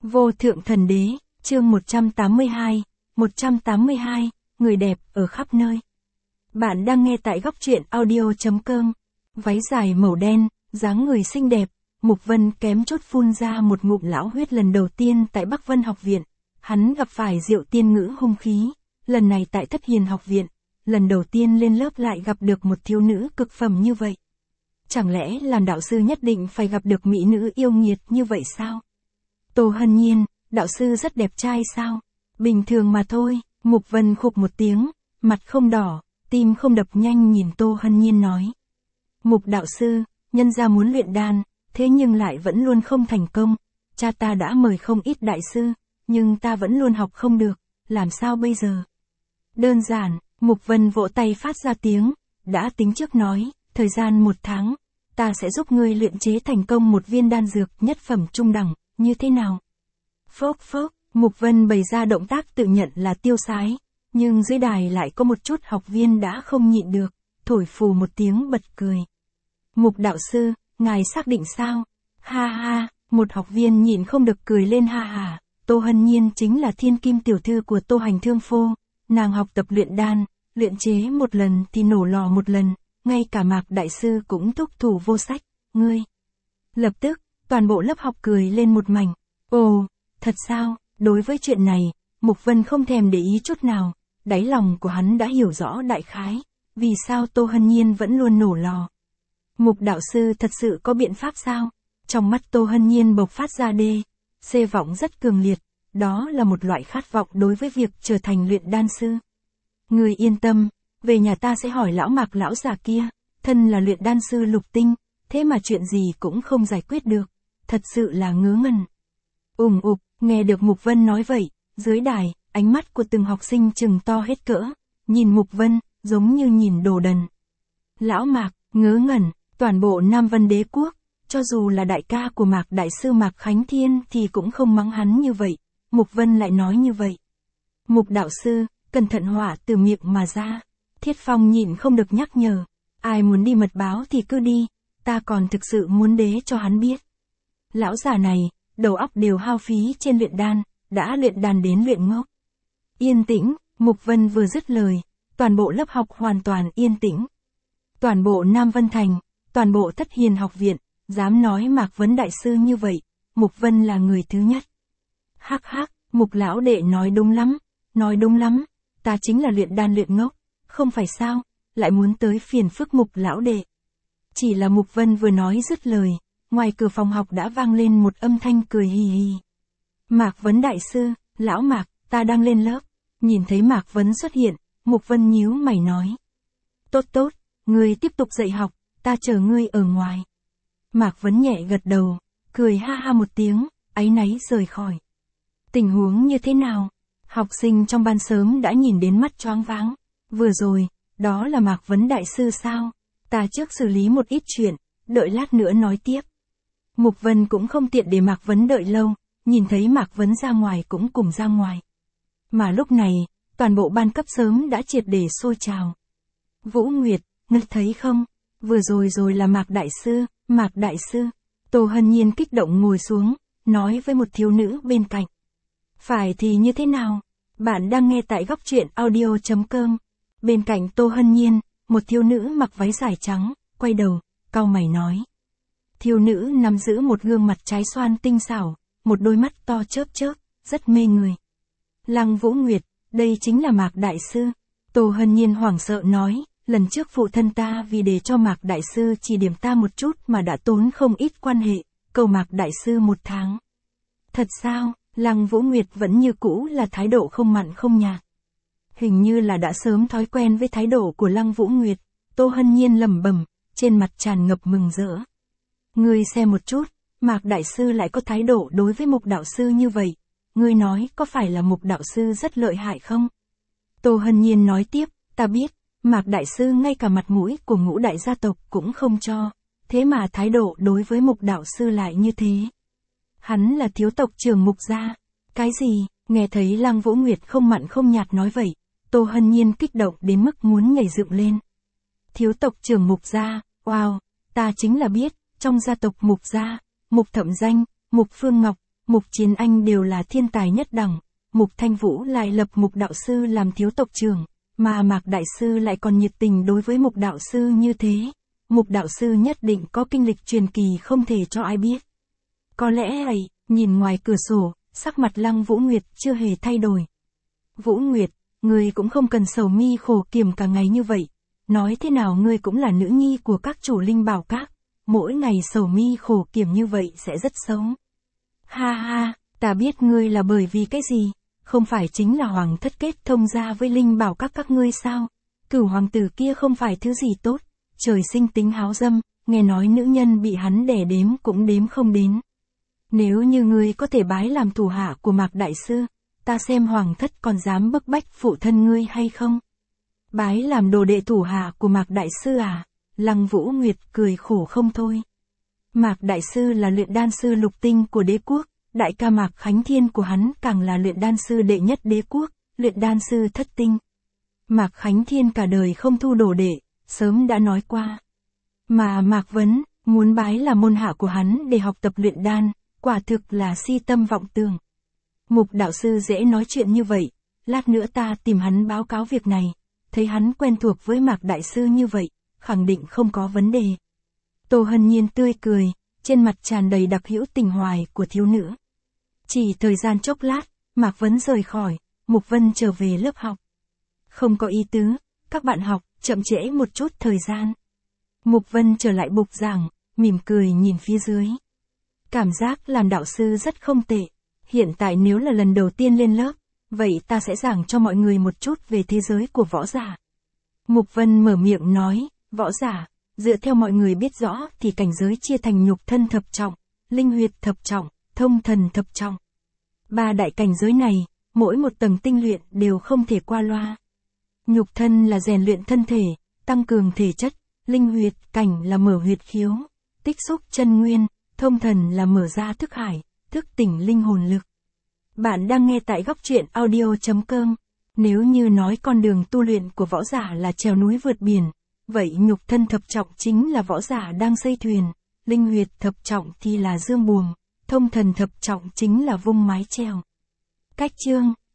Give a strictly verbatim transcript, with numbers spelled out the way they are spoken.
Vô thượng thần đế, chương một trăm tám mươi hai, một trăm tám mươi hai, người đẹp ở khắp nơi. Bạn đang nghe tại góc truyện audio chấm com. Váy dài màu đen, dáng người xinh đẹp, Mục Vân kém chút phun ra một ngụm lão huyết lần đầu tiên tại Bắc Vân học viện. Hắn gặp phải Diệu Tiên Ngữ hung khí, lần này tại Thất Hiền học viện, lần đầu tiên lên lớp lại gặp được một thiếu nữ cực phẩm như vậy. Chẳng lẽ làm đạo sư nhất định phải gặp được mỹ nữ yêu nghiệt như vậy sao? Tô Hân Nhiên, đạo sư rất đẹp trai sao? Bình thường mà thôi, Mục Vân khục một tiếng, mặt không đỏ, tim không đập nhanh nhìn Tô Hân Nhiên nói. Mục đạo sư, nhân gia muốn luyện đan, thế nhưng lại vẫn luôn không thành công. Cha ta đã mời không ít đại sư, nhưng ta vẫn luôn học không được, làm sao bây giờ? Đơn giản, Mục Vân vỗ tay phát ra tiếng, đã tính trước nói, thời gian một tháng, ta sẽ giúp ngươi luyện chế thành công một viên đan dược nhất phẩm trung đẳng, như thế nào? Phốc phốc, Mục Vân bày ra động tác tự nhận là tiêu sái, nhưng dưới đài lại có một chút học viên đã không nhịn được, thổi phù một tiếng bật cười. Mục đạo sư, ngài xác định sao? Ha ha, một học viên nhịn không được cười lên ha ha, Tô Hân Nhiên chính là thiên kim tiểu thư của Tô Hành Thương Phô, nàng học tập luyện đan, luyện chế một lần thì nổ lò một lần, ngay cả Mạc đại sư cũng thúc thủ vô sách, ngươi. Lập tức, toàn bộ lớp học cười lên một mảnh. Ồ, thật sao? Đối với chuyện này, Mục Vân không thèm để ý chút nào, đáy lòng của hắn đã hiểu rõ đại khái, vì sao Tô Hân Nhiên vẫn luôn nổ lò. Mục đạo sư thật sự có biện pháp sao? Trong mắt Tô Hân Nhiên bộc phát ra đê, xê vọng rất cường liệt, đó là một loại khát vọng đối với việc trở thành luyện đan sư. Người yên tâm, về nhà ta sẽ hỏi lão Mạc lão già kia, thân là luyện đan sư lục tinh, thế mà chuyện gì cũng không giải quyết được, thật sự là ngớ ngẩn. Ùng ục, nghe được Mục Vân nói vậy, dưới đài, ánh mắt của từng học sinh trừng to hết cỡ, nhìn Mục Vân, giống như nhìn đồ đần. Lão Mạc, ngớ ngẩn, toàn bộ Nam Vân Đế quốc, cho dù là đại ca của Mạc đại sư Mạc Khánh Thiên thì cũng không mắng hắn như vậy, Mục Vân lại nói như vậy. Mục đạo sư, cẩn thận hỏa từ miệng mà ra. Thiết Phong nhịn không được nhắc nhở, ai muốn đi mật báo thì cứ đi, ta còn thực sự muốn đế cho hắn biết. Lão già này, đầu óc đều hao phí trên luyện đan, đã luyện đan đến luyện ngốc. Yên tĩnh, Mục Vân vừa dứt lời, toàn bộ lớp học hoàn toàn yên tĩnh. Toàn bộ Nam Vân Thành, toàn bộ Thất Hiền học viện, dám nói Mạc Vấn đại sư như vậy, Mục Vân là người thứ nhất. Hắc hắc, Mục lão đệ nói đúng lắm, nói đúng lắm, ta chính là luyện đan luyện ngốc, không phải sao, lại muốn tới phiền phức Mục lão đệ. Chỉ là Mục Vân vừa nói dứt lời, ngoài cửa phòng học đã vang lên một âm thanh cười hì hì. Mạc Vấn đại sư, lão Mạc, ta đang lên lớp. Nhìn thấy Mạc Vấn xuất hiện, Mục Vân nhíu mày nói. Tốt tốt, ngươi tiếp tục dạy học, ta chờ ngươi ở ngoài. Mạc Vấn nhẹ gật đầu, cười ha ha một tiếng, áy náy rời khỏi. Tình huống như thế nào? Học sinh trong ban sớm đã nhìn đến mắt choáng váng. Vừa rồi, đó là Mạc Vấn đại sư sao? Ta trước xử lý một ít chuyện, đợi lát nữa nói tiếp. Mục Vân cũng không tiện để Mạc Vấn đợi lâu, nhìn thấy Mạc Vấn ra ngoài cũng cùng ra ngoài. Mà lúc này, toàn bộ ban cấp sớm đã triệt để sôi trào. Vũ Nguyệt, ngươi thấy không? Vừa rồi rồi là Mạc đại sư, Mạc đại sư. Tô Hân Nhiên kích động ngồi xuống, nói với một thiếu nữ bên cạnh. Phải thì như thế nào? Bạn đang nghe tại góc truyện audio chấm com. Bên cạnh Tô Hân Nhiên, một thiếu nữ mặc váy dài trắng, quay đầu, cau mày nói. Thiếu nữ nắm giữ một gương mặt trái xoan tinh xảo, một đôi mắt to chớp chớp, rất mê người. Lăng Vũ Nguyệt, đây chính là Mạc đại sư. Tô Hân Nhiên hoảng sợ nói, lần trước phụ thân ta vì để cho Mạc đại sư chỉ điểm ta một chút mà đã tốn không ít quan hệ, cầu Mạc đại sư một tháng. Thật sao? Lăng Vũ Nguyệt vẫn như cũ là thái độ không mặn không nhạt. Hình như là đã sớm thói quen với thái độ của Lăng Vũ Nguyệt, Tô Hân Nhiên lẩm bẩm, trên mặt tràn ngập mừng rỡ. Ngươi xem một chút, Mạc đại sư lại có thái độ đối với Mục đạo sư như vậy, ngươi nói có phải là Mục đạo sư rất lợi hại không? Tô Hân Nhiên nói tiếp, ta biết, Mạc đại sư ngay cả mặt mũi của ngũ đại gia tộc cũng không cho, thế mà thái độ đối với Mục đạo sư lại như thế. Hắn là thiếu tộc trưởng Mục gia. Cái gì? Nghe thấy Lăng Vũ Nguyệt không mặn không nhạt nói vậy, Tô Hân Nhiên kích động đến mức muốn nhảy dựng lên. Thiếu tộc trưởng Mục gia, wow, ta chính là biết, trong gia tộc Mục gia, Mục Thậm Danh, Mục Phương Ngọc, Mục Chiến Anh đều là thiên tài nhất đẳng, Mục Thanh Vũ lại lập Mục đạo sư làm thiếu tộc trưởng, mà Mạc đại sư lại còn nhiệt tình đối với Mục đạo sư như thế. Mục đạo sư nhất định có kinh lịch truyền kỳ không thể cho ai biết. Có lẽ ấy, nhìn ngoài cửa sổ, sắc mặt Lăng Vũ Nguyệt chưa hề thay đổi. Vũ Nguyệt, ngươi cũng không cần sầu mi khổ kiểm cả ngày như vậy. Nói thế nào ngươi cũng là nữ nhi của các chủ linh bảo các. Mỗi ngày sầu mi khổ kiểm như vậy sẽ rất xấu. Ha ha, ta biết ngươi là bởi vì cái gì? Không phải chính là hoàng thất kết thông gia với linh bảo các các ngươi sao? Cửu hoàng tử kia không phải thứ gì tốt. Trời sinh tính háo dâm, nghe nói nữ nhân bị hắn đẻ đếm cũng đếm không đến. Nếu như ngươi có thể bái làm thủ hạ của Mạc đại sư, ta xem hoàng thất còn dám bức bách phụ thân ngươi hay không? Bái làm đồ đệ thủ hạ của Mạc đại sư à? Lăng Vũ Nguyệt cười khổ không thôi. Mạc đại sư là luyện đan sư lục tinh của đế quốc, đại ca Mạc Khánh Thiên của hắn càng là luyện đan sư đệ nhất đế quốc, luyện đan sư thất tinh. Mạc Khánh Thiên cả đời không thu đồ đệ, sớm đã nói qua. Mà Mạc Vấn, muốn bái là môn hạ của hắn để học tập luyện đan, quả thực là si tâm vọng tưởng. Mục đạo sư dễ nói chuyện như vậy, lát nữa ta tìm hắn báo cáo việc này, thấy hắn quen thuộc với Mạc đại sư như vậy, khẳng định không có vấn đề. Tô Hân Nhiên tươi cười, trên mặt tràn đầy đặc hữu tình hoài của thiếu nữ. Chỉ thời gian chốc lát, Mạc Vấn rời khỏi, Mục Vân trở về lớp học. Không có ý tứ, các bạn học, chậm trễ một chút thời gian. Mục Vân trở lại bục giảng, mỉm cười nhìn phía dưới. Cảm giác làm đạo sư rất không tệ. Hiện tại nếu là lần đầu tiên lên lớp, vậy ta sẽ giảng cho mọi người một chút về thế giới của võ giả. Mục Vân mở miệng nói, võ giả, dựa theo mọi người biết rõ thì cảnh giới chia thành nhục thân thập trọng, linh huyệt thập trọng, thông thần thập trọng. Ba đại cảnh giới này, mỗi một tầng tinh luyện đều không thể qua loa. Nhục thân là rèn luyện thân thể, tăng cường thể chất, linh huyệt cảnh là mở huyệt khiếu, tích xúc chân nguyên, thông thần là mở ra thức hải, thức tỉnh linh hồn lực. Bạn đang nghe tại góc truyện audio chấm com. Nếu như nói con đường tu luyện của võ giả là trèo núi vượt biển, vậy nhục thân thập trọng chính là võ giả đang xây thuyền, linh huyệt thập trọng thì là dương buồm, thông thần thập trọng chính là vung mái chèo. Cách chương,